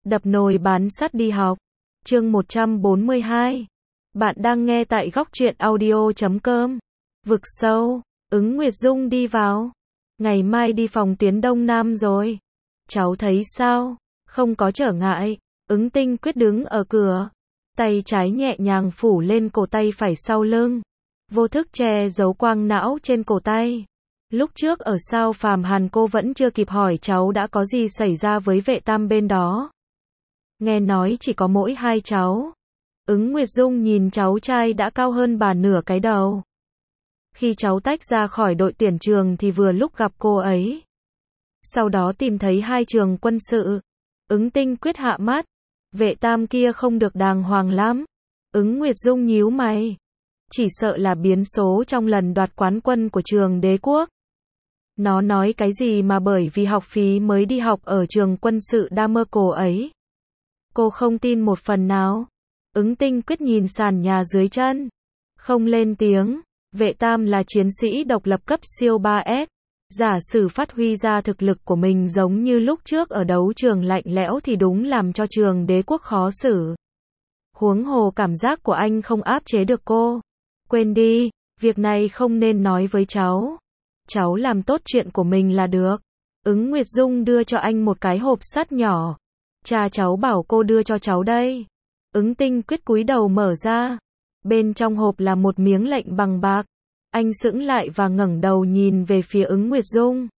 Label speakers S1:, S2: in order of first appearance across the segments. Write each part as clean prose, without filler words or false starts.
S1: Đập nồi bán sắt đi học. Chương 142. Bạn đang nghe tại góc truyện audio.com. Vực sâu, Ứng Nguyệt Dung đi vào. Ngày mai đi phòng tuyến Đông Nam rồi. Cháu thấy sao? Không có trở ngại. Ứng Tinh Quyết đứng ở cửa. Tay trái nhẹ nhàng phủ lên cổ tay phải sau lưng. Vô thức che giấu quang não trên cổ tay. Lúc trước ở Sao Phàm Hàn cô vẫn chưa kịp hỏi cháu đã có gì xảy ra với vệ tam bên đó. Nghe nói chỉ có mỗi hai cháu. Ứng Nguyệt Dung nhìn cháu trai đã cao hơn bà nửa cái đầu. Khi cháu tách ra khỏi đội tuyển trường thì vừa lúc gặp cô ấy. Sau đó tìm thấy hai trường quân sự. Ứng Tinh Quyết hạ mắt. Vệ tam kia không được đàng hoàng lắm. Ứng Nguyệt Dung nhíu mày. Chỉ sợ là biến số trong lần đoạt quán quân của trường Đế Quốc. Nó nói cái gì mà bởi vì học phí mới đi học ở trường quân sự đa mơ cô ấy. Cô không tin một phần nào. Ứng Tinh Quyết nhìn sàn nhà dưới chân. Không lên tiếng. Vệ tam là chiến sĩ độc lập cấp siêu 3S. Giả sử phát huy ra thực lực của mình giống như lúc trước ở đấu trường lạnh lẽo thì đúng làm cho trường Đế Quốc khó xử. Huống hồ cảm giác của anh không áp chế được cô. Quên đi, việc này không nên nói với cháu. Cháu làm tốt chuyện của mình là được. Ứng Nguyệt Dung đưa cho anh một cái hộp sắt nhỏ. Cha cháu bảo cô đưa cho cháu đây. Ứng Tinh Quyết cúi đầu mở ra. Bên trong hộp là một miếng lệnh bằng bạc. Anh sững lại và ngẩng đầu nhìn về phía Ứng Nguyệt Dung.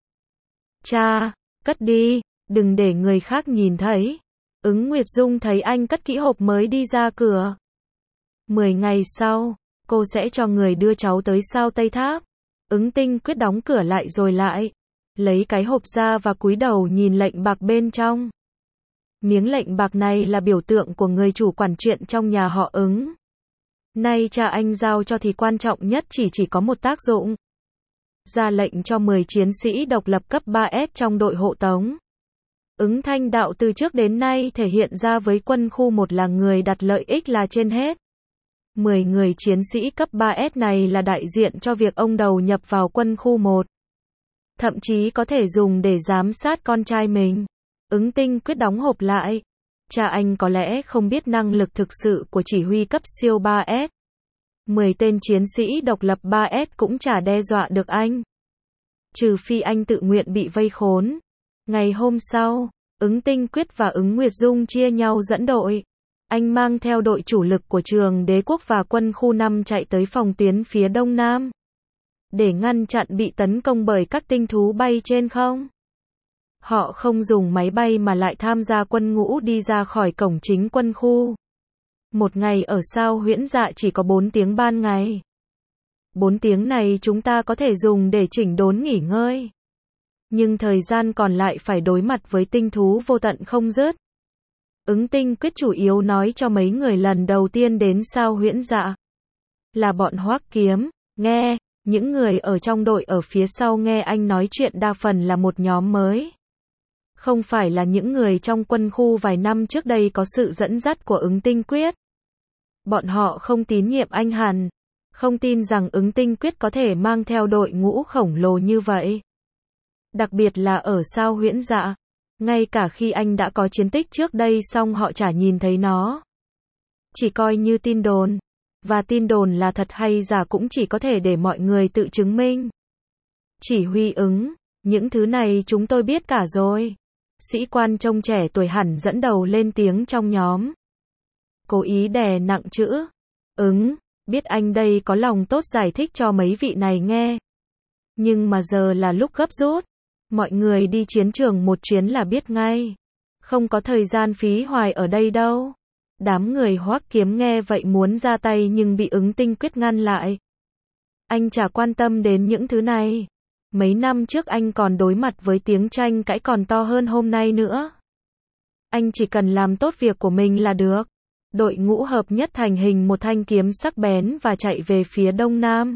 S1: Cha, cất đi, đừng để người khác nhìn thấy. Ứng Nguyệt Dung thấy anh cất kỹ hộp mới đi ra cửa. 10 ngày sau, cô sẽ cho người đưa cháu tới Sao Tây Tháp. Ứng Tinh Quyết đóng cửa lại rồi lại. Lấy cái hộp ra và cúi đầu nhìn lệnh bạc bên trong. Miếng lệnh bạc này là biểu tượng của người chủ quản chuyện trong nhà họ Ứng. Nay cha anh giao cho thì quan trọng nhất chỉ có một tác dụng. Ra lệnh cho 10 chiến sĩ độc lập cấp 3S trong đội hộ tống. Ứng Thanh Đạo từ trước đến nay thể hiện ra với quân khu 1 là người đặt lợi ích là trên hết. 10 người chiến sĩ cấp 3S này là đại diện cho việc ông đầu nhập vào quân khu 1. Thậm chí có thể dùng để giám sát con trai mình. Ứng Tinh Quyết đóng hộp lại. Cha anh có lẽ không biết năng lực thực sự của chỉ huy cấp siêu 3S. 10 tên chiến sĩ độc lập 3S cũng chả đe dọa được anh. Trừ phi anh tự nguyện bị vây khốn. Ngày hôm sau, Ứng Tinh Quyết và Ứng Nguyệt Dung chia nhau dẫn đội. Anh mang theo đội chủ lực của trường Đế Quốc và quân khu 5 chạy tới phòng tuyến phía đông nam. Để ngăn chặn bị tấn công bởi các tinh thú bay trên không. Họ không dùng máy bay mà lại tham gia quân ngũ đi ra khỏi cổng chính quân khu. Một ngày ở Sao Huyễn Dạ chỉ có 4 tiếng ban ngày. 4 tiếng này chúng ta có thể dùng để chỉnh đốn nghỉ ngơi. Nhưng thời gian còn lại phải đối mặt với tinh thú vô tận không dứt. Ứng Tinh Quyết chủ yếu nói cho mấy người lần đầu tiên đến Sao Huyễn Dạ. Là bọn Hoắc Kiếm, nghe, những người ở trong đội ở phía sau nghe anh nói chuyện đa phần là một nhóm mới. Không phải là những người trong quân khu vài năm trước đây có sự dẫn dắt của Ứng Tinh Quyết. Bọn họ không tín nhiệm anh hẳn. Không tin rằng Ứng Tinh Quyết có thể mang theo đội ngũ khổng lồ như vậy. Đặc biệt là ở Sao Huyễn Dạ. Ngay cả khi anh đã có chiến tích trước đây song họ chả nhìn thấy nó. Chỉ coi như tin đồn. Và tin đồn là thật hay giả cũng chỉ có thể để mọi người tự chứng minh. Chỉ huy Ứng, những thứ này chúng tôi biết cả rồi. Sĩ quan trông trẻ tuổi hẳn dẫn đầu lên tiếng trong nhóm. Cố ý đè nặng chữ. Ứng, biết anh đây có lòng tốt giải thích cho mấy vị này nghe. Nhưng mà giờ là lúc gấp rút. Mọi người đi chiến trường một chuyến là biết ngay. Không có thời gian phí hoài ở đây đâu. Đám người Hoắc Kiếm nghe vậy muốn ra tay nhưng bị Ứng Tinh Quyết ngăn lại. Anh chả quan tâm đến những thứ này. Mấy năm trước anh còn đối mặt với tiếng tranh cãi còn to hơn hôm nay nữa. Anh chỉ cần làm tốt việc của mình là được. Đội ngũ hợp nhất thành hình một thanh kiếm sắc bén và chạy về phía đông nam.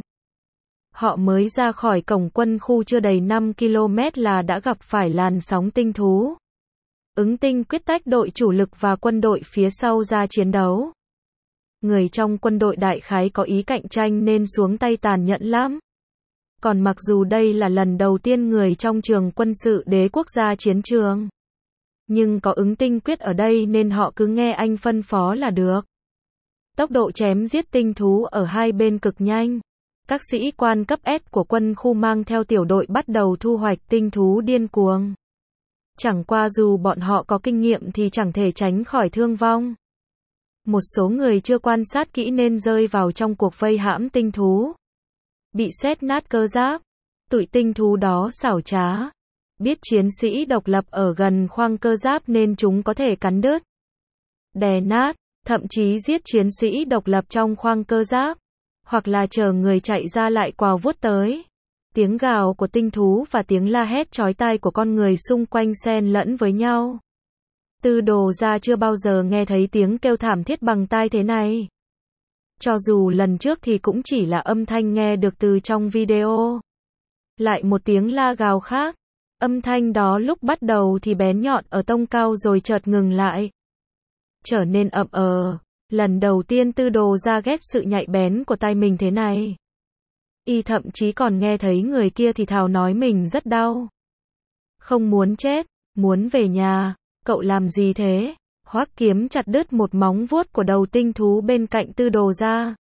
S1: Họ mới ra khỏi cổng quân khu chưa đầy 5 km là đã gặp phải làn sóng tinh thú. Ứng Tinh Quyết tách đội chủ lực và quân đội phía sau ra chiến đấu. Người trong quân đội đại khái có ý cạnh tranh nên xuống tay tàn nhẫn lắm. Còn mặc dù đây là lần đầu tiên người trong trường quân sự Đế Quốc gia chiến trường, Nhưng có Ứng Tinh Quyết ở đây nên họ cứ nghe anh phân phó là được. Tốc độ chém giết tinh thú ở hai bên cực nhanh. Các sĩ quan cấp S của quân khu mang theo tiểu đội bắt đầu thu hoạch tinh thú điên cuồng. Chẳng qua dù bọn họ có kinh nghiệm thì chẳng thể tránh khỏi thương vong. Một số người chưa quan sát kỹ nên rơi vào trong cuộc vây hãm tinh thú. Bị sét nát cơ giáp. Tụi tinh thú đó xảo trá. Biết chiến sĩ độc lập ở gần khoang cơ giáp nên chúng có thể cắn đứt, đè nát, thậm chí giết chiến sĩ độc lập trong khoang cơ giáp. Hoặc là chờ người chạy ra lại quào vuốt tới. Tiếng gào của tinh thú và tiếng la hét chói tai của con người xung quanh xen lẫn với nhau. Tư Đồ Gia chưa bao giờ nghe thấy tiếng kêu thảm thiết bằng tai thế này. Cho dù lần trước thì cũng chỉ là âm thanh nghe được từ trong video. Lại một tiếng la gào khác. Âm thanh đó lúc bắt đầu thì bén nhọn ở tông cao rồi chợt ngừng lại. Trở nên ậm ờ. Lần đầu tiên Tư Đồ Gia ghét sự nhạy bén của tai mình thế này. Y thậm chí còn nghe thấy người kia thì thào nói mình rất đau. Không muốn chết, muốn về nhà. Cậu làm gì thế? Hoắc Kiếm chặt đứt một móng vuốt của đầu tinh thú bên cạnh Tư Đồ Gia.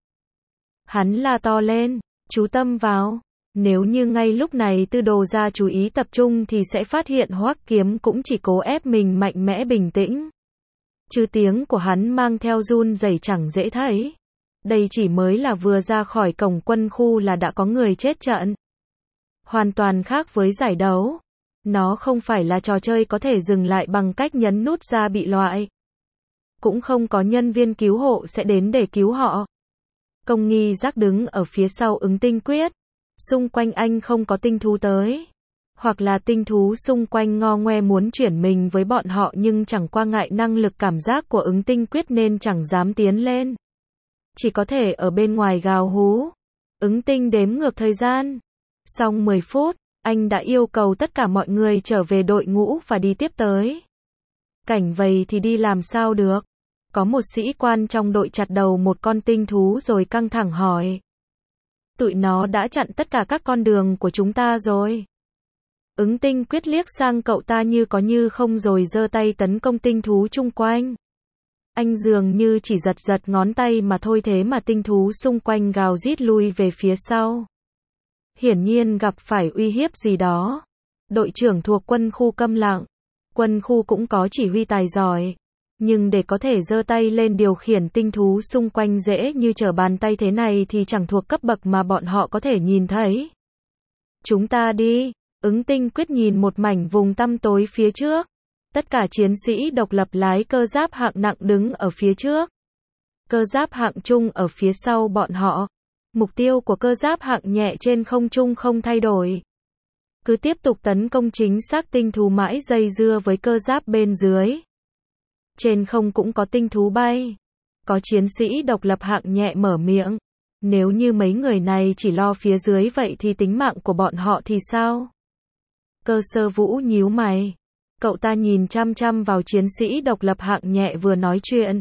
S1: Hắn la to lên, chú tâm vào. Nếu như ngay lúc này Tư Đồ Gia chú ý tập trung thì sẽ phát hiện Hoắc Kiếm cũng chỉ cố ép mình mạnh mẽ bình tĩnh. Chứ tiếng của hắn mang theo run rẩy chẳng dễ thấy. Đây chỉ mới là vừa ra khỏi cổng quân khu là đã có người chết trận. Hoàn toàn khác với giải đấu. Nó không phải là trò chơi có thể dừng lại bằng cách nhấn nút ra bị loại. Cũng không có nhân viên cứu hộ sẽ đến để cứu họ. Công nghi giác đứng ở phía sau Ứng Tinh Quyết. Xung quanh anh không có tinh thú tới. Hoặc là tinh thú xung quanh ngo ngoe muốn chuyển mình với bọn họ nhưng chẳng qua ngại năng lực cảm giác của Ứng Tinh Quyết nên chẳng dám tiến lên. Chỉ có thể ở bên ngoài gào hú. Ứng Tinh đếm ngược thời gian. Sau 10 phút, anh đã yêu cầu tất cả mọi người trở về đội ngũ và đi tiếp tới. Cảnh vầy thì đi làm sao được. Có một sĩ quan trong đội chặt đầu một con tinh thú rồi căng thẳng hỏi. Tụi nó đã chặn tất cả các con đường của chúng ta rồi. Ứng Tinh Quyết liếc sang cậu ta như có như không rồi giơ tay tấn công tinh thú chung quanh. Anh dường như chỉ giật giật ngón tay mà thôi thế mà tinh thú xung quanh gào rít lui về phía sau. Hiển nhiên gặp phải uy hiếp gì đó. Đội trưởng thuộc quân khu câm lặng. Quân khu cũng có chỉ huy tài giỏi. Nhưng để có thể giơ tay lên điều khiển tinh thú xung quanh dễ như trở bàn tay thế này thì chẳng thuộc cấp bậc mà bọn họ có thể nhìn thấy. Chúng ta đi. Ứng Tinh Quyết nhìn một mảnh vùng tăm tối phía trước. Tất cả chiến sĩ độc lập lái cơ giáp hạng nặng đứng ở phía trước. Cơ giáp hạng trung ở phía sau bọn họ. Mục tiêu của cơ giáp hạng nhẹ trên không trung không thay đổi. Cứ tiếp tục tấn công chính xác tinh thú mãi dây dưa với cơ giáp bên dưới. Trên không cũng có tinh thú bay. Có chiến sĩ độc lập hạng nhẹ mở miệng. Nếu như mấy người này chỉ lo phía dưới vậy thì tính mạng của bọn họ thì sao? Cơ Sơ Vũ nhíu mày. Cậu ta nhìn chăm chăm vào chiến sĩ độc lập hạng nhẹ vừa nói chuyện.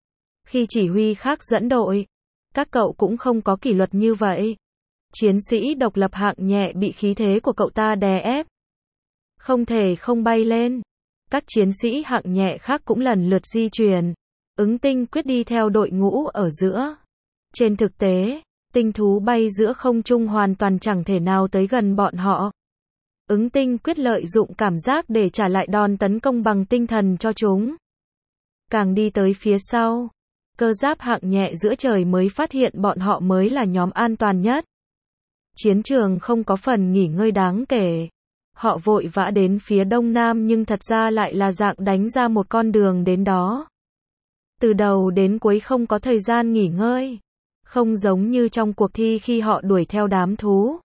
S1: Khi chỉ huy khác dẫn đội, các cậu cũng không có kỷ luật như vậy. Chiến sĩ độc lập hạng nhẹ bị khí thế của cậu ta đè ép. Không thể không bay lên. Các chiến sĩ hạng nhẹ khác cũng lần lượt di chuyển. Ứng Tinh Quyết đi theo đội ngũ ở giữa. Trên thực tế, tinh thú bay giữa không trung hoàn toàn chẳng thể nào tới gần bọn họ. Ứng Tinh Quyết lợi dụng cảm giác để trả lại đòn tấn công bằng tinh thần cho chúng. Càng đi tới phía sau, cơ giáp hạng nhẹ giữa trời mới phát hiện bọn họ mới là nhóm an toàn nhất. Chiến trường không có phần nghỉ ngơi đáng kể. Họ vội vã đến phía đông nam nhưng thật ra lại là dạng đánh ra một con đường đến đó. Từ đầu đến cuối không có thời gian nghỉ ngơi. Không giống như trong cuộc thi khi họ đuổi theo đám thú.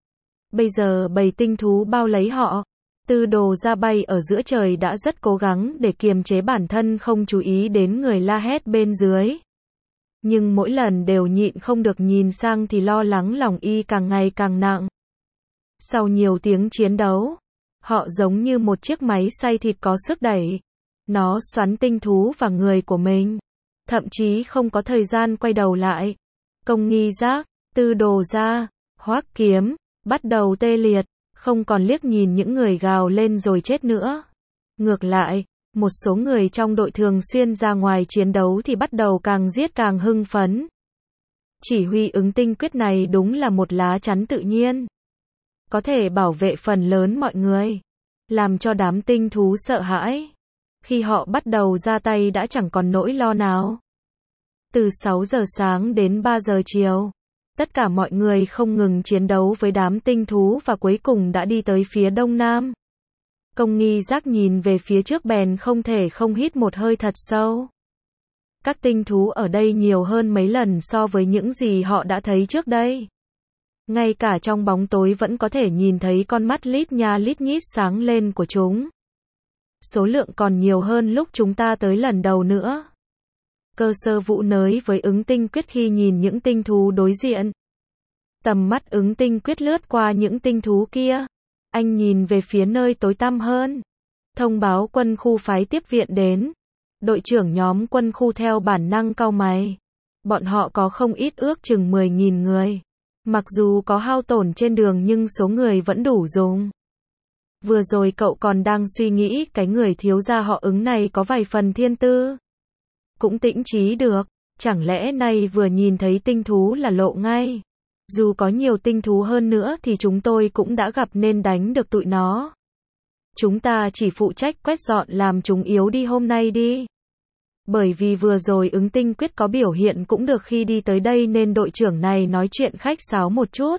S1: Bây giờ bầy tinh thú bao lấy họ. Tư Đồ Gia bay ở giữa trời đã rất cố gắng để kiềm chế bản thân không chú ý đến người la hét bên dưới. Nhưng mỗi lần đều nhịn không được nhìn sang thì lo lắng lòng y càng ngày càng nặng. Sau nhiều tiếng chiến đấu, họ giống như một chiếc máy xay thịt có sức đẩy. Nó xoắn tinh thú và người của mình. Thậm chí không có thời gian quay đầu lại. Công nghi giác, Tư Đồ Gia, Hoắc Kiếm, bắt đầu tê liệt, không còn liếc nhìn những người gào lên rồi chết nữa. Ngược lại, Một số người trong đội thường xuyên ra ngoài chiến đấu thì bắt đầu càng giết càng hưng phấn. Chỉ huy ứng tinh quyết này đúng là một lá chắn tự nhiên. Có thể bảo vệ phần lớn mọi người. Làm cho đám tinh thú sợ hãi. Khi họ bắt đầu ra tay đã chẳng còn nỗi lo nào. Từ 6 giờ sáng đến 3 giờ chiều. Tất cả mọi người không ngừng chiến đấu với đám tinh thú và cuối cùng đã đi tới phía đông nam. Công nghi giác nhìn về phía trước bèn không thể không hít một hơi thật sâu. Các tinh thú ở đây nhiều hơn mấy lần so với những gì họ đã thấy trước đây. Ngay cả trong bóng tối vẫn có thể nhìn thấy con mắt lít nha lít nhít sáng lên của chúng. Số lượng còn nhiều hơn lúc chúng ta tới lần đầu nữa. Cơ Sơ Vũ nới với ứng tinh quyết khi nhìn những tinh thú đối diện. Tầm mắt ứng tinh quyết lướt qua những tinh thú kia. Anh nhìn về phía nơi tối tăm hơn. Thông báo quân khu phái tiếp viện đến. Đội trưởng nhóm quân khu theo bản năng cau mày. Bọn họ có không ít, ước chừng 10.000 người. Mặc dù có hao tổn trên đường nhưng số người vẫn đủ dùng. Vừa rồi cậu còn đang suy nghĩ cái người thiếu gia họ Ứng này có vài phần thiên tư. Cũng tĩnh trí được. Chẳng lẽ nay vừa nhìn thấy tinh thú là lộ ngay. Dù có nhiều tinh thú hơn nữa thì chúng tôi cũng đã gặp nên đánh được tụi nó. Chúng ta chỉ phụ trách quét dọn làm chúng yếu đi hôm nay đi. Bởi vì vừa rồi ứng tinh quyết có biểu hiện cũng được khi đi tới đây nên đội trưởng này nói chuyện khách sáo một chút.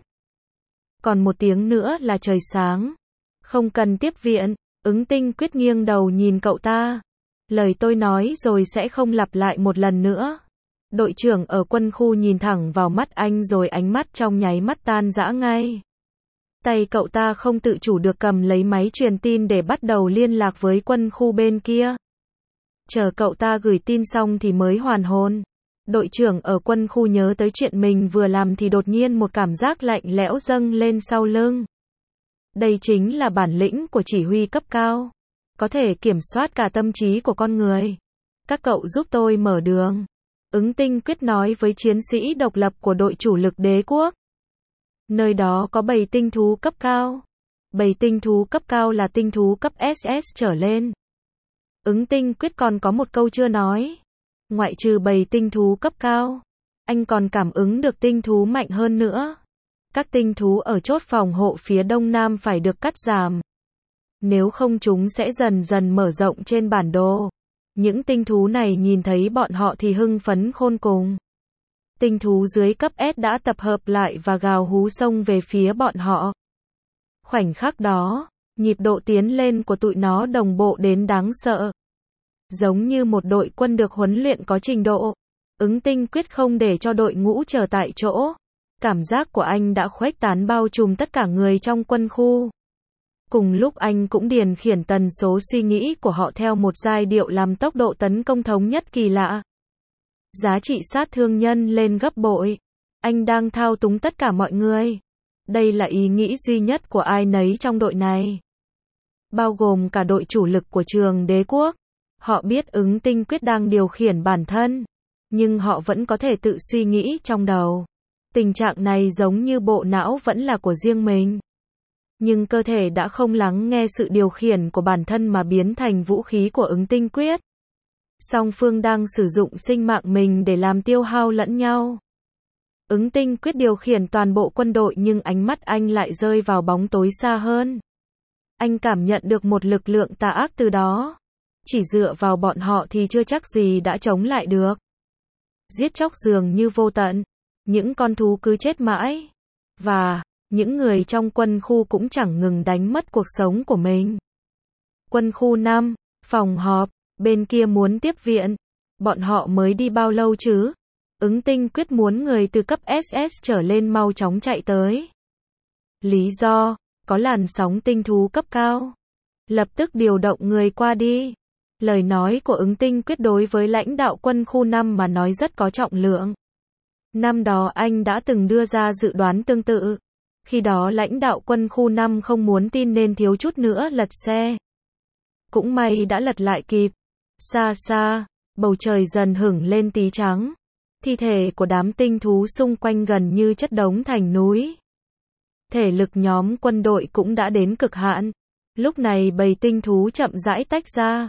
S1: Còn 1 tiếng nữa là trời sáng. Không cần tiếp viện, ứng tinh quyết nghiêng đầu nhìn cậu ta. Lời tôi nói rồi sẽ không lặp lại một lần nữa. Đội trưởng ở quân khu nhìn thẳng vào mắt anh rồi ánh mắt trong nháy mắt tan rã ngay. Tay cậu ta không tự chủ được cầm lấy máy truyền tin để bắt đầu liên lạc với quân khu bên kia. Chờ cậu ta gửi tin xong thì mới hoàn hồn. Đội trưởng ở quân khu nhớ tới chuyện mình vừa làm thì đột nhiên một cảm giác lạnh lẽo dâng lên sau lưng. Đây chính là bản lĩnh của chỉ huy cấp cao. Có thể kiểm soát cả tâm trí của con người. Các cậu giúp tôi mở đường. Ứng tinh quyết nói với chiến sĩ độc lập của đội chủ lực đế quốc. Nơi đó có bầy tinh thú cấp cao. Bầy tinh thú cấp cao là tinh thú cấp SS trở lên. Ứng tinh quyết còn có một câu chưa nói. Ngoại trừ bầy tinh thú cấp cao, anh còn cảm ứng được tinh thú mạnh hơn nữa. Các tinh thú ở chốt phòng hộ phía đông nam phải được cắt giảm. Nếu không chúng sẽ dần dần mở rộng trên bản đồ. Những tinh thú này nhìn thấy bọn họ thì hưng phấn khôn cùng. Tinh thú dưới cấp S đã tập hợp lại và gào hú xông về phía bọn họ. Khoảnh khắc đó, nhịp độ tiến lên của tụi nó đồng bộ đến đáng sợ. Giống như một đội quân được huấn luyện có trình độ. Ứng tinh quyết không để cho đội ngũ chờ tại chỗ. Cảm giác của anh đã khuếch tán bao trùm tất cả người trong quân khu. Cùng lúc anh cũng điều khiển tần số suy nghĩ của họ theo một giai điệu làm tốc độ tấn công thống nhất kỳ lạ. Giá trị sát thương nhân lên gấp bội. Anh đang thao túng tất cả mọi người. Đây là ý nghĩ duy nhất của ai nấy trong đội này. Bao gồm cả đội chủ lực của trường đế quốc. Họ biết ứng tinh quyết đang điều khiển bản thân. Nhưng họ vẫn có thể tự suy nghĩ trong đầu. Tình trạng này giống như bộ não vẫn là của riêng mình. Nhưng cơ thể đã không lắng nghe sự điều khiển của bản thân mà biến thành vũ khí của ứng tinh quyết. Song phương đang sử dụng sinh mạng mình để làm tiêu hao lẫn nhau. Ứng tinh quyết điều khiển toàn bộ quân đội nhưng ánh mắt anh lại rơi vào bóng tối xa hơn. Anh cảm nhận được một lực lượng tà ác từ đó. Chỉ dựa vào bọn họ thì chưa chắc gì đã chống lại được. Giết chóc dường như vô tận. Những con thú cứ chết mãi. Và những người trong quân khu cũng chẳng ngừng đánh mất cuộc sống của mình. Quân khu 5, phòng họp, bên kia muốn tiếp viện. Bọn họ mới đi bao lâu chứ? Ứng tinh quyết muốn người từ cấp SS trở lên mau chóng chạy tới. Lý do, có làn sóng tinh thú cấp cao. Lập tức điều động người qua đi. Lời nói của ứng tinh quyết đối với lãnh đạo quân khu 5 mà nói rất có trọng lượng. Năm đó anh đã từng đưa ra dự đoán tương tự. Khi đó lãnh đạo quân khu 5 không muốn tin nên thiếu chút nữa lật xe. Cũng may đã lật lại kịp. Xa xa, bầu trời dần hửng lên tí trắng. Thi thể của đám tinh thú xung quanh gần như chất đống thành núi. Thể lực nhóm quân đội cũng đã đến cực hạn. Lúc này bầy tinh thú chậm rãi tách ra.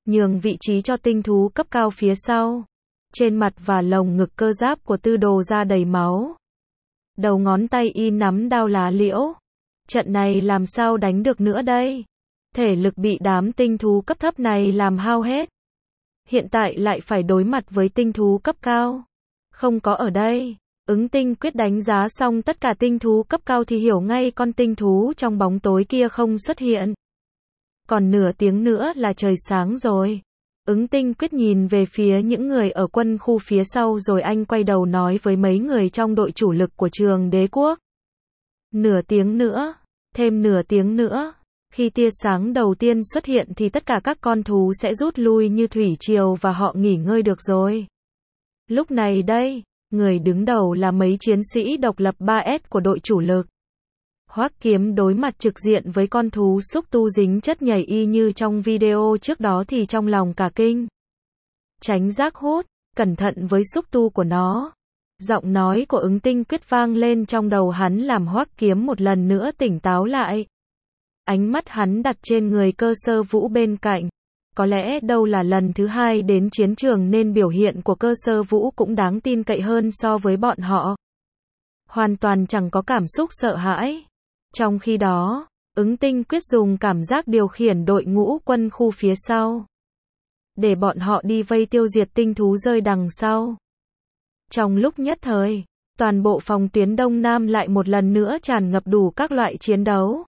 S1: nhường vị trí cho tinh thú cấp cao phía sau. Trên mặt và lồng ngực cơ giáp của Tư Đồ ra đầy máu. Đầu ngón tay y nắm đao lá liễu. Trận này làm sao đánh được nữa đây? Thể lực bị đám tinh thú cấp thấp này làm hao hết. Hiện tại lại phải đối mặt với tinh thú cấp cao. Không có ở đây. Ứng Tinh Quyết đánh giá xong tất cả tinh thú cấp cao thì hiểu ngay con tinh thú trong bóng tối kia không xuất hiện. Còn nửa tiếng nữa là trời sáng rồi. Ứng Tinh Quyết nhìn về phía những người ở quân khu phía sau rồi anh quay đầu nói với mấy người trong đội chủ lực của Trường Đế Quốc. Nửa tiếng nữa, thêm nửa tiếng nữa. Khi tia sáng đầu tiên xuất hiện thì tất cả các con thú sẽ rút lui như thủy triều và họ nghỉ ngơi được rồi. Lúc này đây, người đứng đầu là mấy chiến sĩ độc lập 3S của đội chủ lực. Hoắc Kiếm đối mặt trực diện với con thú xúc tu dính chất nhảy y như trong video trước đó thì trong lòng cả kinh. Tránh rác hút, cẩn thận với xúc tu của nó. Giọng nói của Ứng Tinh Quyết vang lên trong đầu hắn làm Hoắc Kiếm một lần nữa tỉnh táo lại. Ánh mắt hắn đặt trên người Cơ Sơ Vũ bên cạnh. Có lẽ đâu là lần thứ hai đến chiến trường nên biểu hiện của Cơ Sơ Vũ cũng đáng tin cậy hơn so với bọn họ. Hoàn toàn chẳng có cảm xúc sợ hãi. Trong khi đó, Ứng Tinh Quyết dùng cảm giác điều khiển đội ngũ quân khu phía sau. Để bọn họ đi vây tiêu diệt tinh thú rơi đằng sau. Trong lúc nhất thời, toàn bộ phòng tuyến Đông Nam lại một lần nữa tràn ngập đủ các loại chiến đấu.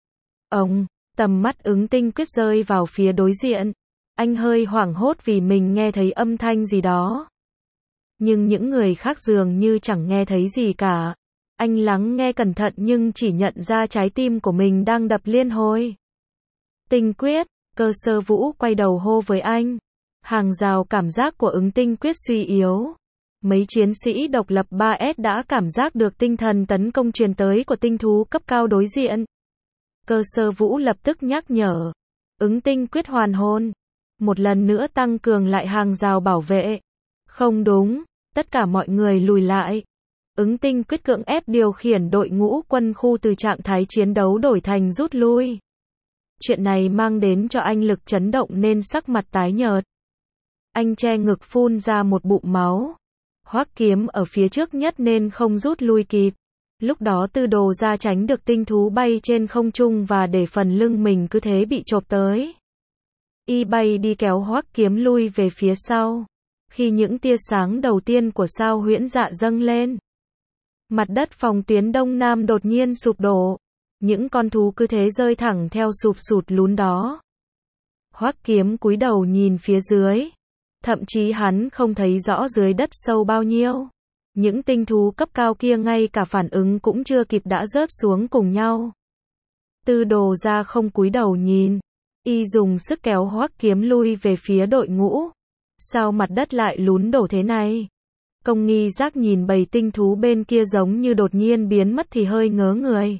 S1: Tầm mắt Ứng Tinh Quyết rơi vào phía đối diện. Anh hơi hoảng hốt vì mình nghe thấy âm thanh gì đó. Nhưng những người khác dường như chẳng nghe thấy gì cả. Anh lắng nghe cẩn thận nhưng chỉ nhận ra trái tim của mình đang đập liên hồi. Tinh Quyết, Cơ Sơ Vũ quay đầu hô với anh. Hàng rào cảm giác của Ứng Tinh Quyết suy yếu. Mấy chiến sĩ độc lập 3S đã cảm giác được tinh thần tấn công truyền tới của tinh thú cấp cao đối diện. Cơ Sơ Vũ lập tức nhắc nhở. Ứng Tinh Quyết hoàn hồn. Một lần nữa tăng cường lại hàng rào bảo vệ. Không đúng, tất cả mọi người lùi lại. Ứng Tinh Quyết cưỡng ép điều khiển đội ngũ quân khu từ trạng thái chiến đấu đổi thành rút lui. Chuyện này mang đến cho anh lực chấn động nên sắc mặt tái nhợt. Anh che ngực phun ra một bụng máu. Hoắc Kiếm ở phía trước nhất nên không rút lui kịp. Lúc đó Tư Đồ ra tránh được tinh thú bay trên không trung và để phần lưng mình cứ thế bị chộp tới. Y bay đi kéo Hoắc Kiếm lui về phía sau. Khi những tia sáng đầu tiên của sao huyễn dạ dâng lên, mặt đất phòng tuyến Đông Nam đột nhiên sụp đổ. Những con thú cứ thế rơi thẳng theo sụp sụt lún đó. Hoắc Kiếm cúi đầu nhìn phía dưới. Thậm chí hắn không thấy rõ dưới đất sâu bao nhiêu. Những tinh thú cấp cao kia ngay cả phản ứng cũng chưa kịp đã rớt xuống cùng nhau. Tư Đồ ra không cúi đầu nhìn. Y dùng sức kéo Hoắc Kiếm lui về phía đội ngũ. Sao mặt đất lại lún đổ thế này? Công Nghi Giác nhìn bầy tinh thú bên kia giống như đột nhiên biến mất thì hơi ngớ người.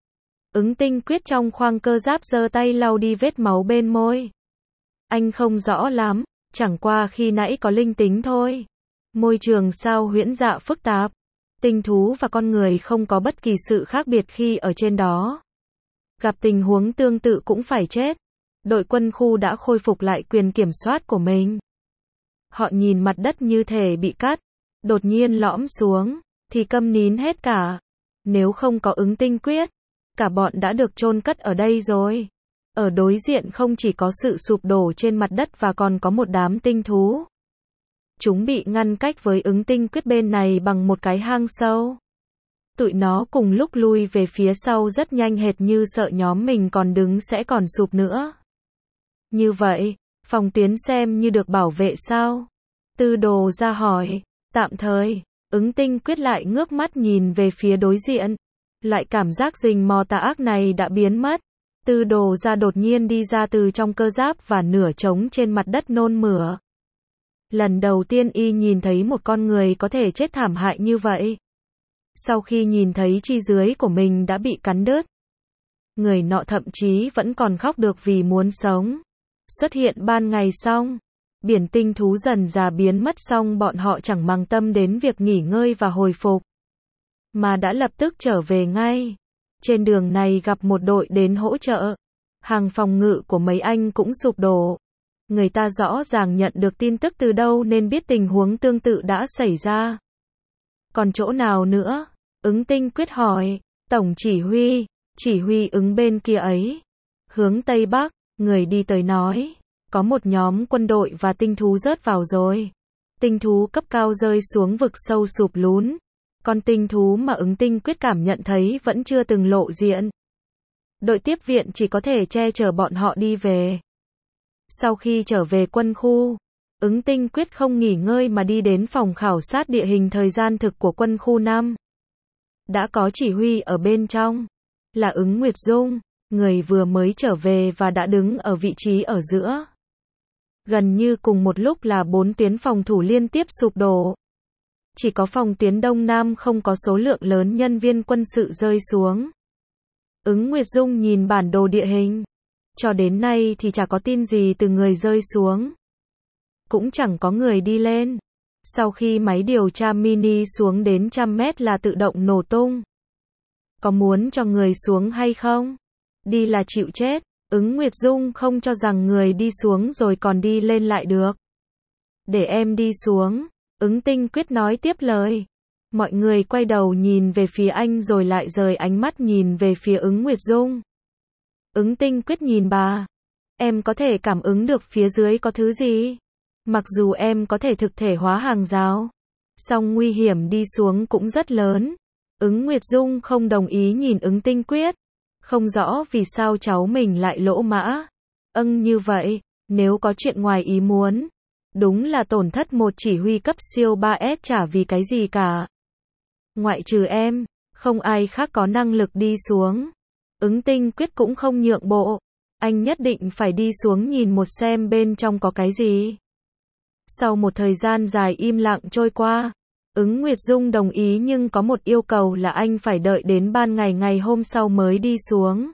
S1: Ứng Tinh Quyết trong khoang cơ giáp giơ tay lau đi vết máu bên môi. Anh không rõ lắm, chẳng qua khi nãy có linh tính thôi. Môi trường sao huyễn dạ phức tạp. Tinh thú và con người không có bất kỳ sự khác biệt khi ở trên đó. Gặp tình huống tương tự cũng phải chết. Đội quân khu đã khôi phục lại quyền kiểm soát của mình. Họ nhìn mặt đất như thể bị cắt, đột nhiên lõm xuống, thì câm nín hết cả. Nếu không có Ứng Tinh Quyết, cả bọn đã được chôn cất ở đây rồi. Ở đối diện không chỉ có sự sụp đổ trên mặt đất và còn có một đám tinh thú. Chúng bị ngăn cách với Ứng Tinh Quyết bên này bằng một cái hang sâu. Tụi nó cùng lúc lui về phía sau rất nhanh hệt như sợ nhóm mình còn đứng sẽ còn sụp nữa. Như vậy, phòng tuyến xem như được bảo vệ sao? Tư Đồ ra hỏi. Tạm thời, Ứng Tinh Quyết lại ngước mắt nhìn về phía đối diện. Lại cảm giác rình mò tà ác này đã biến mất. Tư Đồ ra đột nhiên đi ra từ trong cơ giáp và nửa trống trên mặt đất nôn mửa. Lần đầu tiên y nhìn thấy một con người có thể chết thảm hại như vậy. Sau khi nhìn thấy chi dưới của mình đã bị cắn đứt, người nọ thậm chí vẫn còn khóc được vì muốn sống. Xuất hiện ban ngày xong, biển tinh thú dần dà biến mất xong bọn họ chẳng mang tâm đến việc nghỉ ngơi và hồi phục, mà đã lập tức trở về ngay. Trên đường này gặp một đội đến hỗ trợ. Hàng phòng ngự của mấy anh cũng sụp đổ. người ta rõ ràng nhận được tin tức từ đâu nên biết tình huống tương tự đã xảy ra. Còn chỗ nào nữa? Ứng Tinh Quyết hỏi. Tổng chỉ huy ứng bên kia ấy. Hướng Tây Bắc, người đi tới nói. Có một nhóm quân đội và tinh thú rớt vào rồi. Tinh thú cấp cao rơi xuống vực sâu sụp lún. Còn tinh thú mà Ứng Tinh Quyết cảm nhận thấy vẫn chưa từng lộ diện. Đội tiếp viện chỉ có thể che chở bọn họ đi về. Sau khi trở về quân khu, Ứng Tinh Quyết không nghỉ ngơi mà đi đến phòng khảo sát địa hình thời gian thực của quân khu 5. Đã có chỉ huy ở bên trong, là Ứng Nguyệt Dung, người vừa mới trở về và đã đứng ở vị trí ở giữa. Gần như cùng một lúc là 4 tuyến phòng thủ liên tiếp sụp đổ. Chỉ có phòng tuyến Đông Nam không có số lượng lớn nhân viên quân sự rơi xuống. Ứng Nguyệt Dung nhìn bản đồ địa hình. Cho đến nay thì chả có tin gì từ người rơi xuống. Cũng chẳng có người đi lên. Sau khi máy điều tra mini xuống đến 100 mét là tự động nổ tung. Có muốn cho người xuống hay không? Đi là chịu chết. Ứng Nguyệt Dung không cho rằng người đi xuống rồi còn đi lên lại được. Để em đi xuống. Ứng Tinh Quyết nói tiếp lời. Mọi người quay đầu nhìn về phía anh rồi lại rời ánh mắt nhìn về phía Ứng Nguyệt Dung. Ứng Tinh Quyết nhìn bà. Em có thể cảm ứng được phía dưới có thứ gì? Mặc dù em có thể thực thể hóa hàng rào, song nguy hiểm đi xuống cũng rất lớn. Ứng Nguyệt Dung không đồng ý nhìn Ứng Tinh Quyết. Không rõ vì sao cháu mình lại lỗ mã. Như vậy, nếu có chuyện ngoài ý muốn, đúng là tổn thất một chỉ huy cấp siêu 3S chả vì cái gì cả. Ngoại trừ em, không ai khác có năng lực đi xuống. Ứng Tinh Quyết cũng không nhượng bộ. Anh nhất định phải đi xuống nhìn một xem bên trong có cái gì. Sau một thời gian dài im lặng trôi qua, Ứng Nguyệt Dung đồng ý nhưng có một yêu cầu là anh phải đợi đến ban ngày ngày hôm sau mới đi xuống.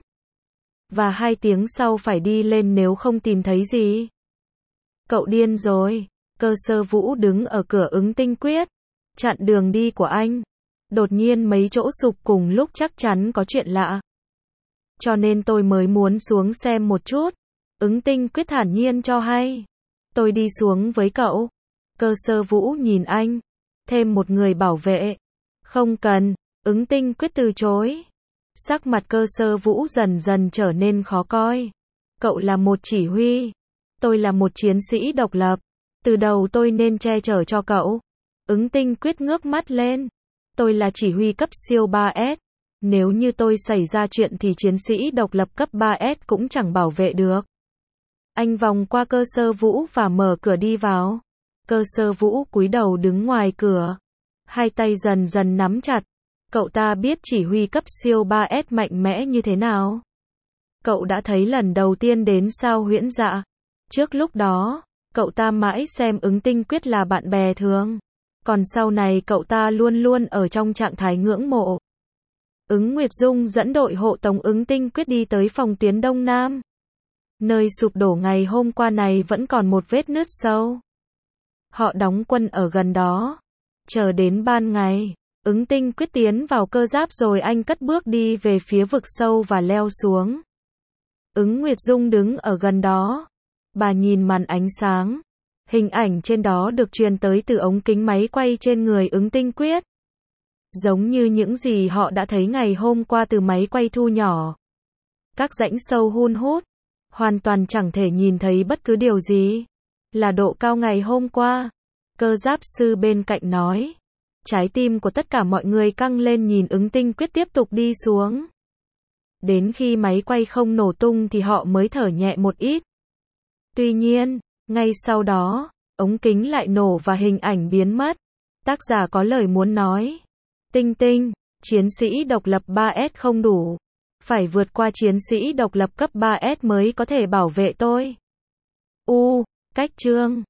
S1: Và 2 tiếng sau phải đi lên nếu không tìm thấy gì. Cậu điên rồi. Cơ Sơ Vũ đứng ở cửa Ứng Tinh Quyết, chặn đường đi của anh. Đột nhiên mấy chỗ sụp cùng lúc chắc chắn có chuyện lạ. Cho nên tôi mới muốn xuống xem một chút. Ứng Tinh Quyết thản nhiên cho hay. Tôi đi xuống với cậu. Cơ Sơ Vũ nhìn anh. Thêm một người bảo vệ. Không cần. Ứng Tinh Quyết từ chối. Sắc mặt Cơ Sơ Vũ dần dần trở nên khó coi. Cậu là một chỉ huy. Tôi là một chiến sĩ độc lập. Từ đầu tôi nên che chở cho cậu. Ứng Tinh Quyết ngước mắt lên. Tôi là chỉ huy cấp siêu 3S. Nếu như tôi xảy ra chuyện thì chiến sĩ độc lập cấp 3S cũng chẳng bảo vệ được. Anh vòng qua Cơ Sơ Vũ và mở cửa đi vào. Cơ Sơ Vũ cúi đầu đứng ngoài cửa. Hai tay dần dần nắm chặt. Cậu ta biết chỉ huy cấp siêu 3S mạnh mẽ như thế nào. Cậu đã thấy lần đầu tiên đến sao Huyễn Dạ. Trước lúc đó, cậu ta mãi xem Ứng Tinh Quyết là bạn bè thường. Còn sau này cậu ta luôn luôn ở trong trạng thái ngưỡng mộ. Ứng Nguyệt Dung dẫn đội hộ tống Ứng Tinh Quyết đi tới phòng tuyến Đông Nam. Nơi sụp đổ ngày hôm qua này vẫn còn một vết nứt sâu. Họ đóng quân ở gần đó. Chờ đến ban ngày, Ứng Tinh Quyết tiến vào cơ giáp rồi anh cất bước đi về phía vực sâu và leo xuống. Ứng Nguyệt Dung đứng ở gần đó. Bà nhìn màn ánh sáng. Hình ảnh trên đó được truyền tới từ ống kính máy quay trên người Ứng Tinh Quyết. Giống như những gì họ đã thấy ngày hôm qua từ máy quay thu nhỏ. Các rãnh sâu hun hút. Hoàn toàn chẳng thể nhìn thấy bất cứ điều gì. Là độ cao ngày hôm qua. Cơ giáp sư bên cạnh nói. Trái tim của tất cả mọi người căng lên nhìn Ứng Tinh Quyết tiếp tục đi xuống. Đến khi máy quay không nổ tung thì họ mới thở nhẹ một ít. Tuy nhiên, ngay sau đó, ống kính lại nổ và hình ảnh biến mất. Tác giả có lời muốn nói. Tinh Tinh, chiến sĩ độc lập 3S không đủ. Phải vượt qua chiến sĩ độc lập cấp 3S mới có thể bảo vệ tôi. Cách chương